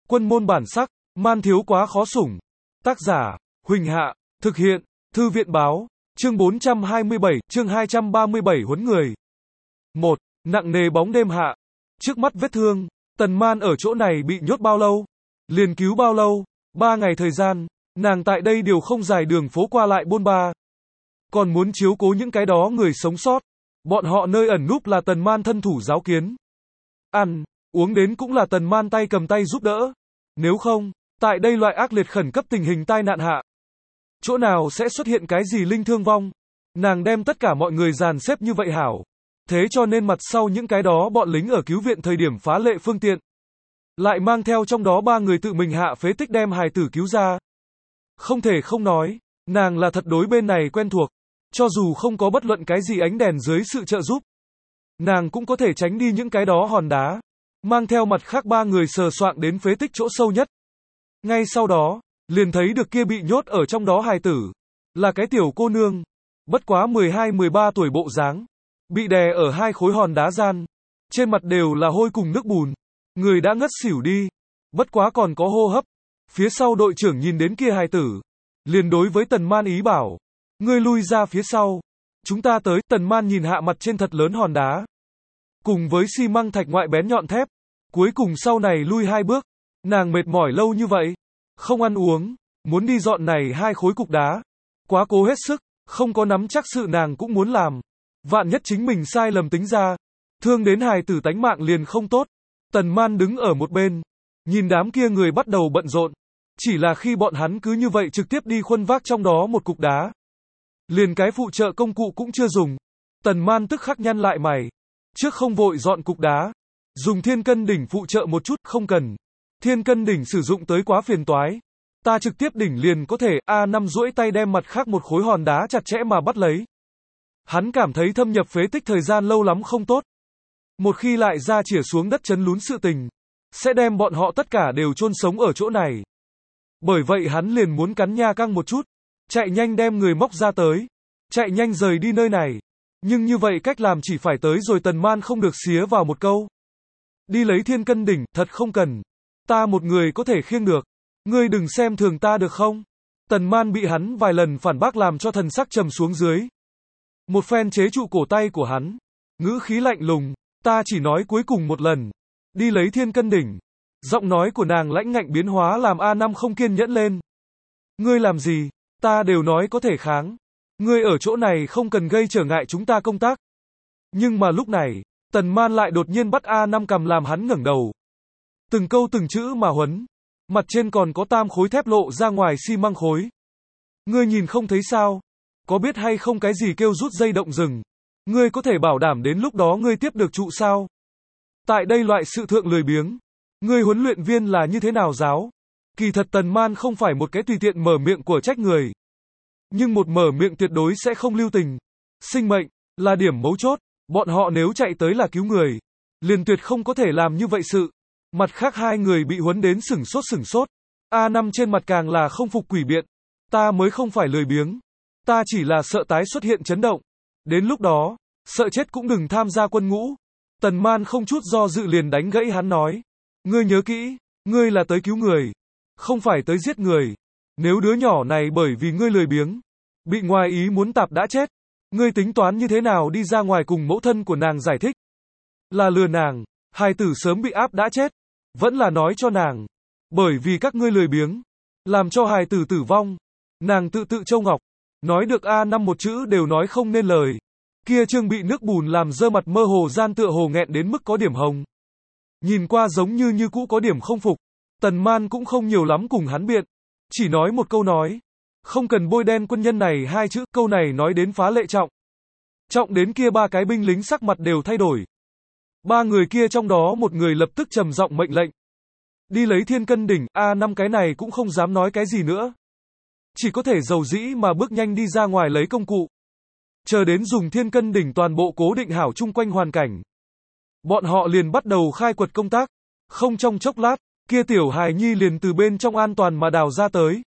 Quân môn bản sắc, man thiếu quá khó sủng. Tác giả, Huỳnh Hạ, thực hiện, Thư viện báo, chương 427, chương 237 huấn người. 1. Nặng nề bóng đêm hạ. Trước mắt vết thương, Tần Man ở chỗ này bị nhốt bao lâu? Liền cứu bao lâu? 3 ngày thời gian, nàng tại đây đều không dài đường phố qua lại bôn ba. Còn muốn chiếu cố những cái đó người sống sót. Bọn họ nơi ẩn núp là Tần Man thân thủ giáo kiến. Ăn, uống đến cũng là Tần Man tay cầm tay giúp đỡ. Nếu không, tại đây loại ác liệt khẩn cấp tình hình tai nạn hạ, chỗ nào sẽ xuất hiện cái gì linh thương vong? Nàng đem tất cả mọi người dàn xếp như vậy hảo. Thế cho nên mặt sau những cái đó bọn lính ở cứu viện thời điểm phá lệ phương tiện. Lại mang theo trong đó 3 người tự mình hạ phế tích đem hài tử cứu ra. Không thể không nói, nàng là thật đối bên này quen thuộc. Cho dù không có bất luận cái gì ánh đèn dưới sự trợ giúp, nàng cũng có thể tránh đi những cái đó hòn đá. Mang theo mặt khác 3 người sờ soạng đến phế tích chỗ sâu nhất. Ngay sau đó, liền thấy được kia bị nhốt ở trong đó hài tử. Là cái tiểu cô nương. Bất quá 12-13 tuổi bộ dáng. Bị đè ở 2 khối hòn đá gian. Trên mặt đều là hôi cùng nước bùn. Người đã ngất xỉu đi. Bất quá còn có hô hấp. Phía sau đội trưởng nhìn đến kia hài tử. Liền đối với Tần Man ý bảo. Ngươi lui ra phía sau. Chúng ta tới. Tần Man nhìn hạ mặt trên thật lớn hòn đá. Cùng với xi măng thạch ngoại bén nhọn thép. Cuối cùng sau này lui 2 bước. Nàng mệt mỏi lâu như vậy. Không ăn uống. Muốn đi dọn này 2 khối cục đá. Quá cố hết sức. Không có nắm chắc sự nàng cũng muốn làm. Vạn nhất chính mình sai lầm tính ra. Thương đến hài tử tánh mạng liền không tốt. Tần Man đứng ở một bên. Nhìn đám kia người bắt đầu bận rộn. Chỉ là khi bọn hắn cứ như vậy trực tiếp đi khuân vác trong đó một cục đá. Liền cái phụ trợ công cụ cũng chưa dùng. Tần Man tức khắc nhăn lại mày. Trước không vội dọn cục đá. Dùng thiên cân đỉnh phụ trợ một chút, không cần. Thiên cân đỉnh sử dụng tới quá phiền toái. Ta trực tiếp đỉnh liền có thể. A5 duỗi tay đem mặt khác một khối hòn đá chặt chẽ mà bắt lấy. Hắn cảm thấy thâm nhập phế tích thời gian lâu lắm không tốt. Một khi lại ra chỉa xuống đất chấn lún sự tình, sẽ đem bọn họ tất cả đều chôn sống ở chỗ này. Bởi vậy hắn liền muốn cắn nha căng một chút. Chạy nhanh đem người móc ra tới. Chạy nhanh rời đi nơi này. Nhưng như vậy cách làm chỉ phải tới rồi Tần Man không được xía vào một câu. Đi lấy thiên cân đỉnh, thật không cần. Ta một người có thể khiêng được. Ngươi đừng xem thường ta được không? Tần Man bị hắn vài lần phản bác làm cho thần sắc trầm xuống dưới. Một phen chế trụ cổ tay của hắn. Ngữ khí lạnh lùng. Ta chỉ nói cuối cùng một lần. Đi lấy thiên cân đỉnh. Giọng nói của nàng lãnh ngạnh biến hóa làm A5 không kiên nhẫn lên. Ngươi làm gì? Ta đều nói có thể kháng. Ngươi ở chỗ này không cần gây trở ngại chúng ta công tác. Nhưng mà lúc này, Tần Man lại đột nhiên bắt A5 cầm làm hắn ngẩng đầu. Từng câu từng chữ mà huấn. Mặt trên còn có 3 khối thép lộ ra ngoài xi măng khối. Ngươi nhìn không thấy sao? Có biết hay không cái gì kêu rút dây động rừng? Ngươi có thể bảo đảm đến lúc đó ngươi tiếp được trụ sao? Tại đây loại sự thượng lười biếng. Ngươi huấn luyện viên là như thế nào giáo? Kỳ thật Tần Man không phải một cái tùy tiện mở miệng của trách người. Nhưng một mở miệng tuyệt đối sẽ không lưu tình. Sinh mệnh là điểm mấu chốt. Bọn họ nếu chạy tới là cứu người, liền tuyệt không có thể làm như vậy sự. Mặt khác 2 người bị huấn đến sửng sốt. A5 trên mặt càng là không phục quỷ biện. Ta mới không phải lười biếng. Ta chỉ là sợ tái xuất hiện chấn động. Đến lúc đó, sợ chết cũng đừng tham gia quân ngũ. Tần Man không chút do dự liền đánh gãy hắn nói. Ngươi nhớ kỹ, ngươi là tới cứu người. Không phải tới giết người. Nếu đứa nhỏ này bởi vì ngươi lười biếng, bị ngoài ý muốn tạp đã chết. Ngươi tính toán như thế nào đi ra ngoài cùng mẫu thân của nàng giải thích? Là lừa nàng, hài tử sớm bị áp đã chết. Vẫn là nói cho nàng. Bởi vì các ngươi lười biếng, làm cho hài tử tử vong. Nàng tự châu ngọc. Nói được A5 một chữ đều nói không nên lời. Kia trương bị nước bùn làm dơ mặt mơ hồ gian tựa hồ nghẹn đến mức có điểm hồng. Nhìn qua giống như cũ có điểm không phục. Tần Man cũng không nhiều lắm cùng hắn biện. Chỉ nói một câu nói. Không cần bôi đen quân nhân này 2 chữ. Câu này nói đến phá lệ trọng. Trọng đến kia 3 cái binh lính sắc mặt đều thay đổi. 3 người kia trong đó một người lập tức trầm giọng mệnh lệnh. Đi lấy thiên cân đỉnh. A5 cái này cũng không dám nói cái gì nữa. Chỉ có thể dầu dĩ mà bước nhanh đi ra ngoài lấy công cụ. Chờ đến dùng thiên cân đỉnh toàn bộ cố định hảo chung quanh hoàn cảnh. Bọn họ liền bắt đầu khai quật công tác. Không trong chốc lát, kia tiểu hài nhi liền từ bên trong an toàn mà đào ra tới.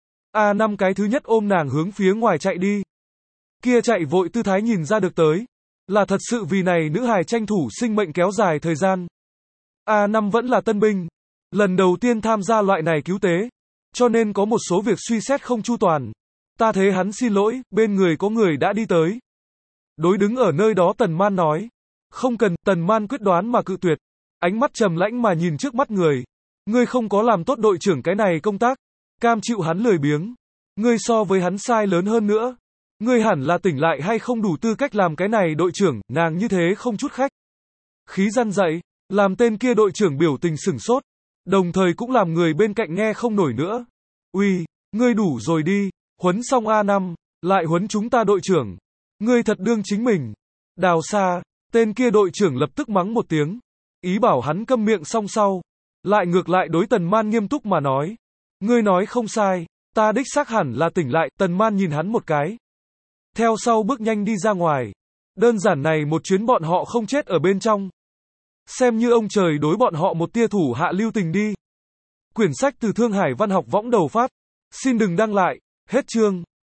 A5 cái thứ nhất ôm nàng hướng phía ngoài chạy đi. Kia chạy vội tư thái nhìn ra được tới. Là thật sự vì này nữ hài tranh thủ sinh mệnh kéo dài thời gian. A5 vẫn là tân binh. Lần đầu tiên tham gia loại này cứu tế, cho nên có một số việc suy xét không chu toàn. Ta thế hắn xin lỗi, bên người có người đã đi tới. Đối đứng ở nơi đó Tần Man nói. Không cần, Tần Man quyết đoán mà cự tuyệt. Ánh mắt trầm lãnh mà nhìn trước mắt người. Ngươi không có làm tốt đội trưởng cái này công tác. Cam chịu hắn lười biếng. Ngươi so với hắn sai lớn hơn nữa. Ngươi hẳn là tỉnh lại hay không đủ tư cách làm cái này đội trưởng, nàng như thế không chút khách khí răn dạy, làm tên kia đội trưởng biểu tình sửng sốt, đồng thời cũng làm người bên cạnh nghe không nổi nữa. Uy, ngươi đủ rồi đi, huấn xong A5, lại huấn chúng ta đội trưởng. Ngươi thật đương chính mình. Đào xa, tên kia đội trưởng lập tức mắng một tiếng, ý bảo hắn câm miệng xong sau, lại ngược lại đối Tần Man nghiêm túc mà nói. Ngươi nói không sai, ta đích xác hẳn là tỉnh lại, Tần Man nhìn hắn một cái. Theo sau bước nhanh đi ra ngoài. Đơn giản này một chuyến bọn họ không chết ở bên trong. Xem như ông trời đối bọn họ một tia thủ hạ lưu tình đi. Quyển sách từ Thương Hải Văn học võng đầu phát. Xin đừng đăng lại. Hết chương.